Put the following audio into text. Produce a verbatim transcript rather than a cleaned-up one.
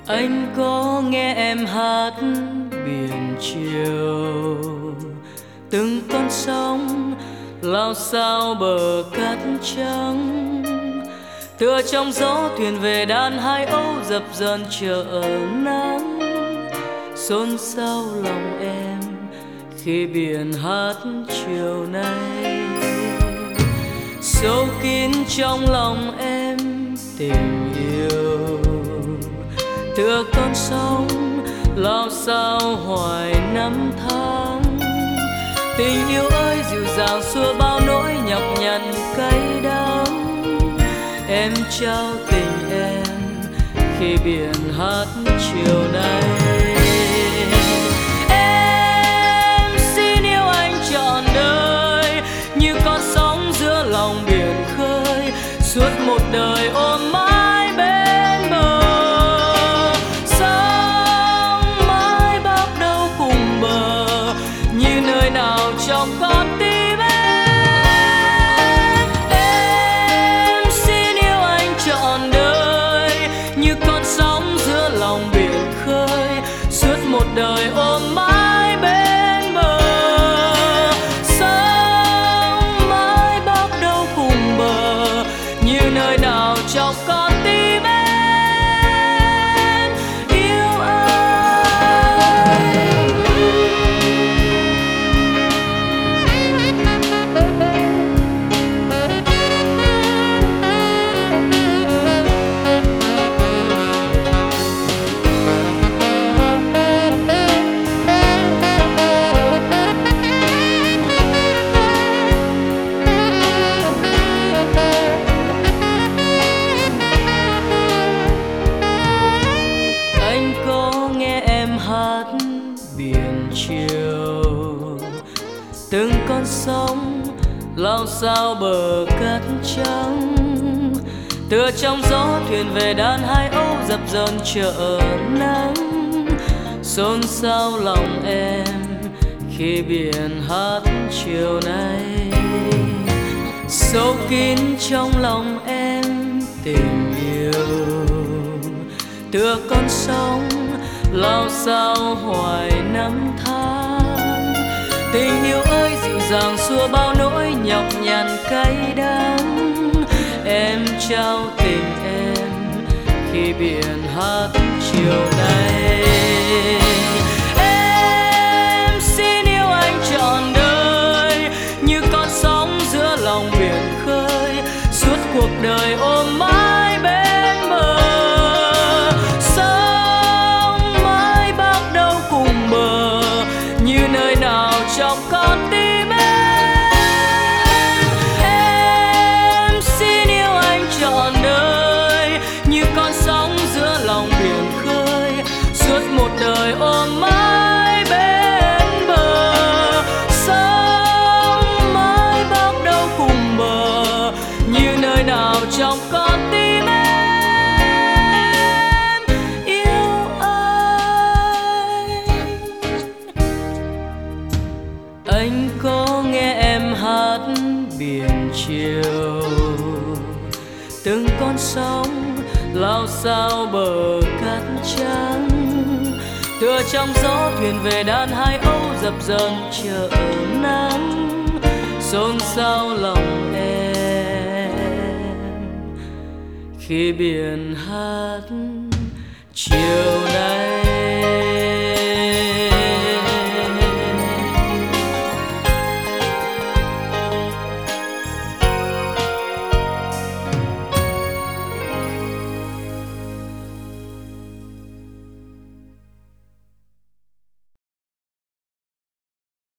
Anh có nghe em hát biển chiều, từng con sóng lao sao bờ cát trắng, tựa trong gió thuyền về đàn hai âu dập dờn chờ nắng. Xôn xao lòng em khi biển hát chiều nay, sâu kín trong lòng em tình yêu, tựa con sóng lao sao hoài năm tháng. Tình yêu ơi dịu dàng xua bao nỗi nhọc nhằn cay đắng, em trao tình em khi biển hát chiều nay. Em xin yêu anh trọn đời như con sóng giữa lòng biển khơi, suốt một đời ôm mãi bên bờ. Sóng mãi bạc đầu cùng bờ, như nơi nào trong con tim em. Em xin yêu anh trọn đời như con sóng giữa lòng biển khơi, suốt một đời ôm mãi bên bờ. Sóng mãi bạc đầu cùng bờ, như nơi nào trong con tim em yêu anh. Anh có nghe em hát biển chiều, từng con sóng lao sao bờ cát trắng, tựa trong gió thuyền về đàn hai âu dập dờn chờ nắng. Xôn xao lòng em khi biển hát chiều nay, sâu kín trong lòng em tình yêu, tựa con sóng lao sao hoài năm tháng. Tình yêu ơi dịu dàng xua bao nỗi nhọc nhằn cay đắng, em trao tình em khi biển hát chiều nay. Em xin yêu anh trọn đời như con sóng giữa lòng biển khơi, suốt cuộc đời ôm mãi bên bờ. Sóng mãi bạc đầu cùng bờ, như nơi nào trong con tim em. Em xin yêu anh trọn đời như con sóng giữa lòng biển khơi, suốt một đời ôm mãi bên bờ. Sóng mãi bạc đầu cùng bờ, như nơi nào trong con tim em yêu anh. Anh có nghe em hát biển chiều, từng con sóng lao sao bờ cát trắng, tựa trong gió thuyền về đàn hai âu dập dờn chờ nắng. Xôn xao lòng em khi biển hát chiều nay.